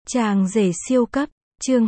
Chàng rể siêu cấp, chương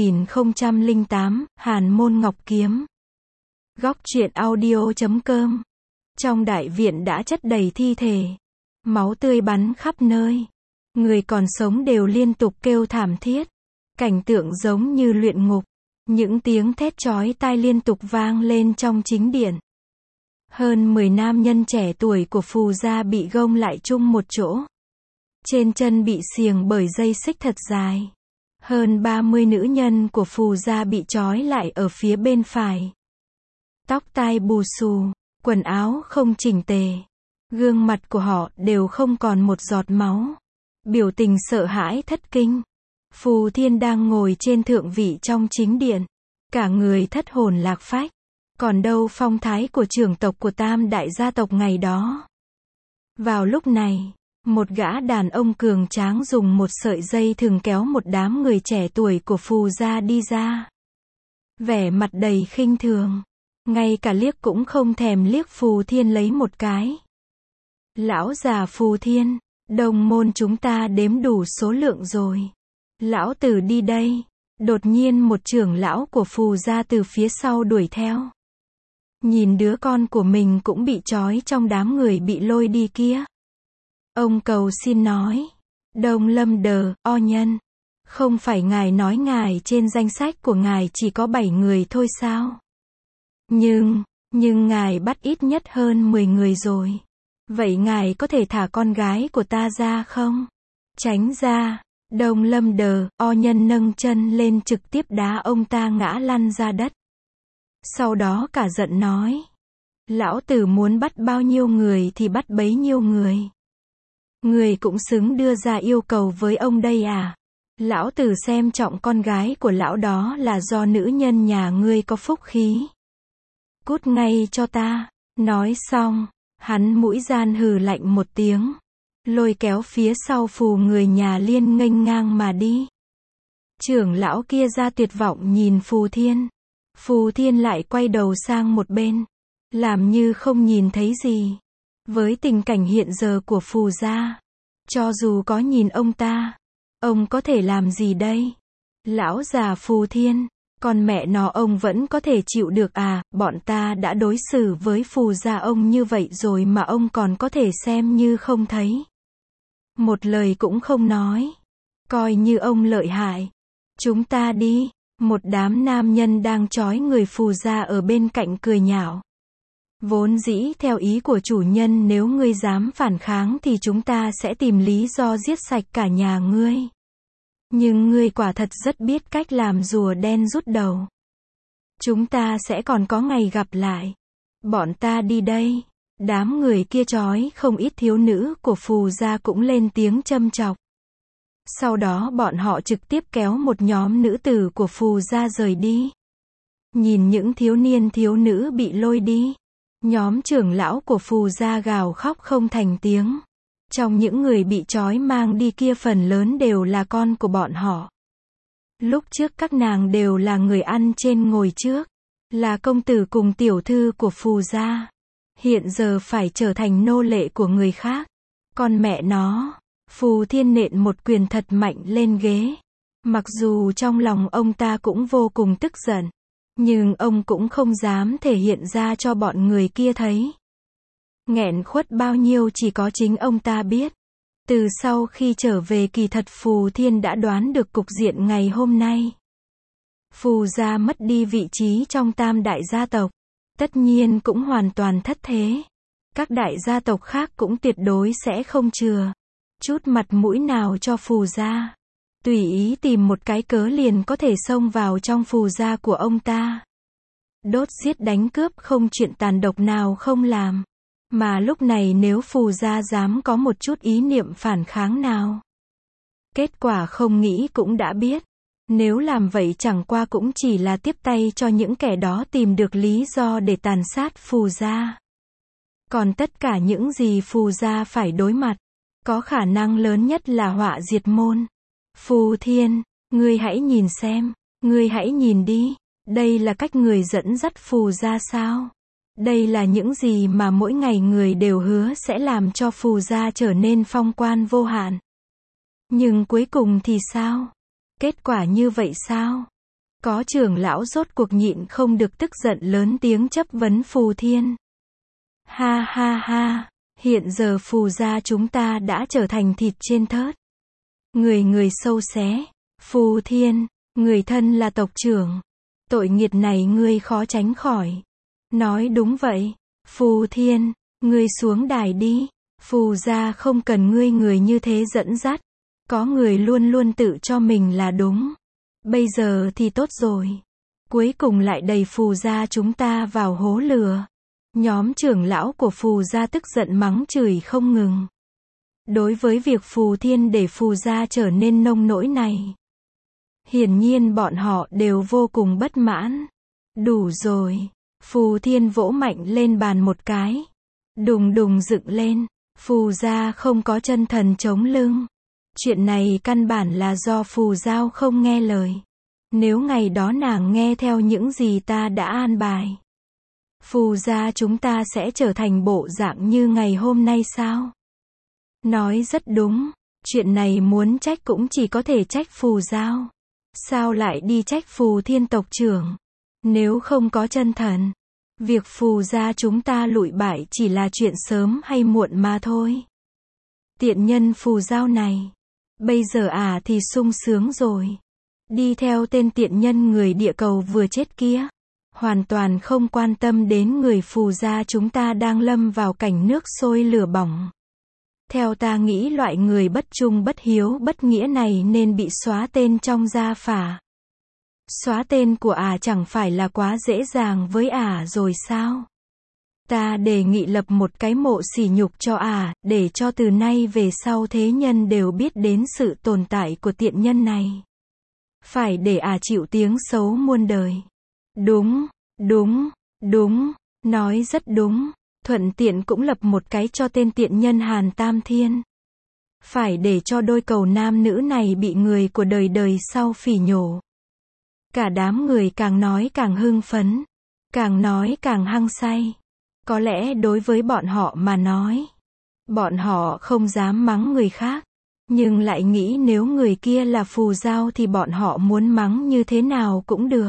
2008, Hàn Môn Ngọc Kiếm. Góc truyện audio.com. Trong đại viện đã chất đầy thi thể. Máu tươi bắn khắp nơi. Người còn sống đều liên tục kêu thảm thiết. Cảnh tượng giống như luyện ngục. Những tiếng thét chói tai liên tục vang lên trong chính điện. Hơn 10 nam nhân trẻ tuổi của Phù gia bị gông lại chung một chỗ. Trên chân bị xiềng bởi dây xích thật dài. Hơn 30 nữ nhân của Phù gia bị trói lại ở phía bên phải. Tóc tai bù xù, quần áo không chỉnh tề. Gương mặt của họ đều không còn một giọt máu. Biểu tình sợ hãi thất kinh. Phù Thiên đang ngồi trên thượng vị trong chính điện. Cả người thất hồn lạc phách. Còn đâu phong thái của trưởng tộc của Tam đại gia tộc ngày đó. Vào lúc này, một gã đàn ông cường tráng dùng một sợi dây thừng kéo một đám người trẻ tuổi của Phù gia đi ra. Vẻ mặt đầy khinh thường. Ngay cả liếc cũng không thèm liếc Phù Thiên lấy một cái. Lão già Phù Thiên, đồng môn chúng ta đếm đủ số lượng rồi. Lão tử đi đây. Đột nhiên một trưởng lão của Phù gia từ phía sau đuổi theo. Nhìn đứa con của mình cũng bị trói trong đám người bị lôi đi kia. Ông cầu xin nói. Đông Lâm Đờ, o nhân. Không phải ngài nói ngài trên danh sách của ngài chỉ có 7 người thôi sao? Nhưng ngài bắt ít nhất hơn 10 người rồi. Vậy ngài có thể thả con gái của ta ra không? Tránh ra. Đông Lâm Đờ, o nhân nâng chân lên trực tiếp đá ông ta ngã lăn ra đất. Sau đó cả giận nói. Lão tử muốn bắt bao nhiêu người thì bắt bấy nhiêu người. Người cũng xứng đưa ra yêu cầu với ông đây à? Lão tử xem trọng con gái của lão đó là do nữ nhân nhà ngươi có phúc khí. Cút ngay cho ta. Nói xong, hắn mũi gian hừ lạnh một tiếng. Lôi kéo phía sau Phù người nhà Liên nghênh ngang mà đi. Trưởng lão kia ra tuyệt vọng nhìn Phù Thiên. Phù Thiên lại quay đầu sang một bên. Làm như không nhìn thấy gì. Với tình cảnh hiện giờ của Phù gia, cho dù có nhìn ông ta, ông có thể làm gì đây? Lão già Phù Thiên, con mẹ nó ông vẫn có thể chịu được à? Bọn ta đã đối xử với Phù gia ông như vậy rồi mà ông còn có thể xem như không thấy. Một lời cũng không nói. Coi như ông lợi hại. Chúng ta đi. Một đám nam nhân đang trói người Phù gia ở bên cạnh cười nhạo. Vốn dĩ theo ý của chủ nhân nếu ngươi dám phản kháng thì chúng ta sẽ tìm lý do giết sạch cả nhà ngươi. Nhưng ngươi quả thật rất biết cách làm rùa đen rút đầu. Chúng ta sẽ còn có ngày gặp lại. Bọn ta đi đây. Đám người kia trói không ít thiếu nữ của Phù gia cũng lên tiếng châm chọc. Sau đó bọn họ trực tiếp kéo một nhóm nữ tử của Phù gia rời đi. Nhìn những thiếu niên thiếu nữ bị lôi đi. Nhóm trưởng lão của Phù gia gào khóc không thành tiếng. Trong những người bị trói mang đi kia phần lớn đều là con của bọn họ. Lúc trước các nàng đều là người ăn trên ngồi trước. Là công tử cùng tiểu thư của Phù gia. Hiện giờ phải trở thành nô lệ của người khác. Con mẹ nó. Phù Thiên nện một quyền thật mạnh lên ghế. Mặc dù trong lòng ông ta cũng vô cùng tức giận. Nhưng ông cũng không dám thể hiện ra cho bọn người kia thấy. Nghẹn khuất bao nhiêu chỉ có chính ông ta biết. Từ sau khi trở về kỳ thật Phù Thiên đã đoán được cục diện ngày hôm nay. Phù gia mất đi vị trí trong Tam đại gia tộc. Tất nhiên cũng hoàn toàn thất thế. Các đại gia tộc khác cũng tuyệt đối sẽ không chừa chút mặt mũi nào cho Phù gia. Tùy ý tìm một cái cớ liền có thể xông vào trong Phù gia của ông ta. Đốt giết đánh cướp không chuyện tàn độc nào không làm. Mà lúc này nếu Phù gia dám có một chút ý niệm phản kháng nào. Kết quả không nghĩ cũng đã biết. Nếu làm vậy chẳng qua cũng chỉ là tiếp tay cho những kẻ đó tìm được lý do để tàn sát Phù gia. Còn tất cả những gì Phù gia phải đối mặt, có khả năng lớn nhất là họa diệt môn. Phù Thiên, ngươi hãy nhìn xem, ngươi hãy nhìn đi, đây là cách người dẫn dắt Phù gia sao? Đây là những gì mà mỗi ngày người đều hứa sẽ làm cho Phù gia trở nên phong quan vô hạn. Nhưng cuối cùng thì sao? Kết quả như vậy sao? Có trưởng lão rốt cuộc nhịn không được tức giận lớn tiếng chất vấn Phù Thiên. Ha ha ha, hiện giờ Phù gia chúng ta đã trở thành thịt trên thớt. Người người sâu xé. Phù Thiên, người thân là tộc trưởng. Tội nghiệt này ngươi khó tránh khỏi. Nói đúng vậy. Phù Thiên, ngươi xuống đài đi. Phù gia không cần ngươi người như thế dẫn dắt. Có người luôn luôn tự cho mình là đúng. Bây giờ thì tốt rồi. Cuối cùng lại đẩy Phù gia chúng ta vào hố lửa. Nhóm trưởng lão của Phù gia tức giận mắng chửi không ngừng. Đối với việc Phù Thiên để Phù gia trở nên nông nỗi này, hiển nhiên bọn họ đều vô cùng bất mãn. Đủ rồi. Phù Thiên vỗ mạnh lên bàn một cái. Đùng đùng dựng lên. Phù gia không có chân thần chống lưng. Chuyện này căn bản là do Phù Giao không nghe lời. Nếu ngày đó nàng nghe theo những gì ta đã an bài, Phù gia chúng ta sẽ trở thành bộ dạng như ngày hôm nay sao? Nói rất đúng. Chuyện này muốn trách cũng chỉ có thể trách Phù Giao. Sao lại đi trách Phù Thiên tộc trưởng? Nếu không có chân thần, việc Phù gia chúng ta lụi bại chỉ là chuyện sớm hay muộn mà thôi. Tiện nhân Phù Giao này, bây giờ thì sung sướng rồi. Đi theo tên tiện nhân người địa cầu vừa chết kia. Hoàn toàn không quan tâm đến người Phù gia chúng ta đang lâm vào cảnh nước sôi lửa bỏng. Theo ta nghĩ loại người bất trung bất hiếu bất nghĩa này nên bị xóa tên trong gia phả. Xóa tên của chẳng phải là quá dễ dàng với rồi sao? Ta đề nghị lập một cái mộ sỉ nhục cho để cho từ nay về sau thế nhân đều biết đến sự tồn tại của tiện nhân này. Phải để chịu tiếng xấu muôn đời. Đúng, đúng, đúng, nói rất đúng. Thuận tiện cũng lập một cái cho tên tiện nhân Hàn Tam Thiên. Phải để cho đôi cầu nam nữ này bị người của đời đời sau phỉ nhổ. Cả đám người càng nói càng hưng phấn. Càng nói càng hăng say. Có lẽ đối với bọn họ mà nói, bọn họ không dám mắng người khác. Nhưng lại nghĩ nếu người kia là Phù Giao thì bọn họ muốn mắng như thế nào cũng được.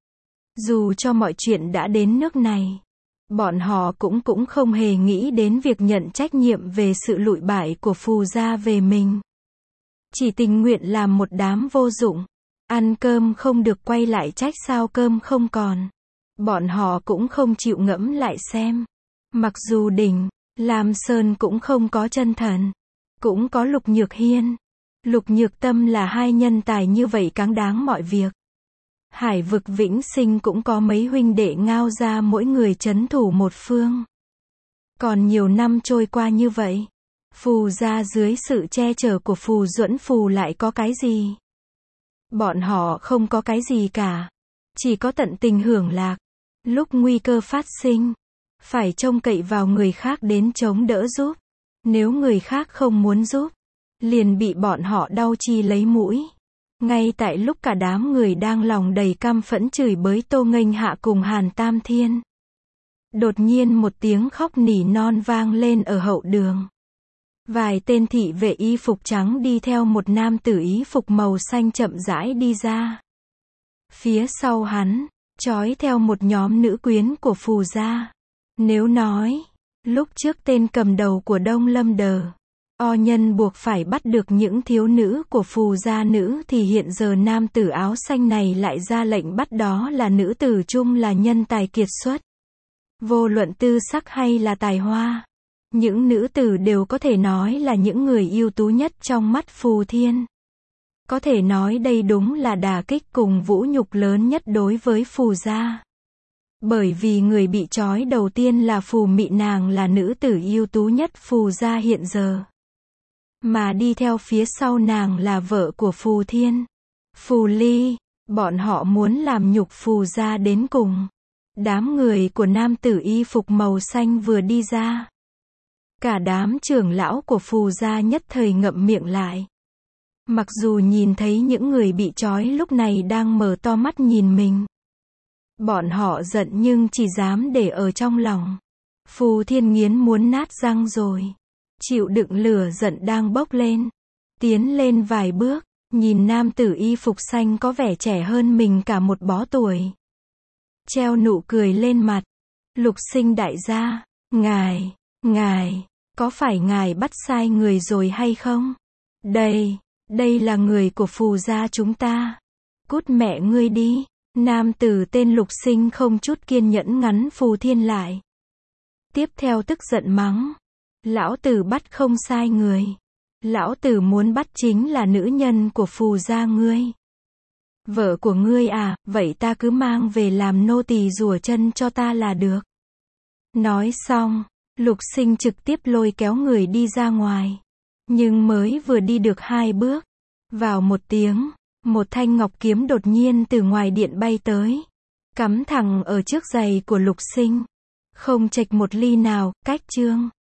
Dù cho mọi chuyện đã đến nước này, bọn họ cũng không hề nghĩ đến việc nhận trách nhiệm về sự lụi bại của Phù gia về mình. Chỉ tình nguyện làm một đám vô dụng. Ăn cơm không được quay lại trách sao cơm không còn. Bọn họ cũng không chịu ngẫm lại xem. Mặc dù Đỉnh, Lam Sơn cũng không có chân thần. Cũng có Lục Nhược Hiên. Lục Nhược Tâm là hai nhân tài như vậy cáng đáng mọi việc. Hải vực Vĩnh Sinh cũng có mấy huynh đệ Ngao gia mỗi người trấn thủ một phương. Còn nhiều năm trôi qua như vậy, Phù gia dưới sự che chở của Phù Duẫn Phù lại có cái gì? Bọn họ không có cái gì cả. Chỉ có tận tình hưởng lạc. Lúc nguy cơ phát sinh, phải trông cậy vào người khác đến chống đỡ giúp. Nếu người khác không muốn giúp, liền bị bọn họ đau chi lấy mũi. Ngay tại lúc cả đám người đang lòng đầy căm phẫn chửi bới Tô Nghênh Hạ cùng Hàn Tam Thiên, đột nhiên một tiếng khóc nỉ non vang lên ở hậu đường. Vài tên thị vệ y phục trắng đi theo một nam tử y phục màu xanh chậm rãi đi ra. Phía sau hắn, trói theo một nhóm nữ quyến của Phù gia. Nếu nói, lúc trước tên cầm đầu của Đông Lâm Đờ, nhân buộc phải bắt được những thiếu nữ của Phù gia nữ thì hiện giờ nam tử áo xanh này lại ra lệnh bắt đó là nữ tử chung là nhân tài kiệt xuất. Vô luận tư sắc hay là tài hoa, những nữ tử đều có thể nói là những người ưu tú nhất trong mắt Phù Thiên. Có thể nói đây đúng là đả kích cùng vũ nhục lớn nhất đối với Phù gia. Bởi vì người bị trói đầu tiên là Phù Mị, nàng là nữ tử ưu tú nhất Phù gia hiện giờ. Mà đi theo phía sau nàng là vợ của Phù Thiên, Phù Ly. Bọn họ muốn làm nhục Phù gia đến cùng. Đám người của nam tử y phục màu xanh vừa đi ra, cả đám trưởng lão của Phù gia nhất thời ngậm miệng lại. Mặc dù nhìn thấy những người bị trói lúc này đang mở to mắt nhìn mình, bọn họ giận nhưng chỉ dám để ở trong lòng. Phù Thiên nghiến muốn nát răng rồi, chịu đựng lửa giận đang bốc lên. Tiến lên vài bước, nhìn nam tử y phục xanh có vẻ trẻ hơn mình cả một bó tuổi. Treo nụ cười lên mặt. Lục Sinh đại gia, ngài, có phải ngài bắt sai người rồi hay không? Đây là người của Phù gia chúng ta. Cút mẹ ngươi đi. Nam tử tên Lục Sinh không chút kiên nhẫn ngắn Phù Thiên lại. Tiếp theo tức giận mắng. Lão tử bắt không sai người. Lão tử muốn bắt chính là nữ nhân của Phù gia ngươi. Vợ của ngươi à, vậy ta cứ mang về làm nô tỳ rùa chân cho ta là được. Nói xong, Lục Sinh trực tiếp lôi kéo người đi ra ngoài. Nhưng mới vừa đi được 2 bước, vào một tiếng, một thanh ngọc kiếm đột nhiên từ ngoài điện bay tới, cắm thẳng ở trước giày của Lục Sinh. Không chệch một ly nào, cách chương.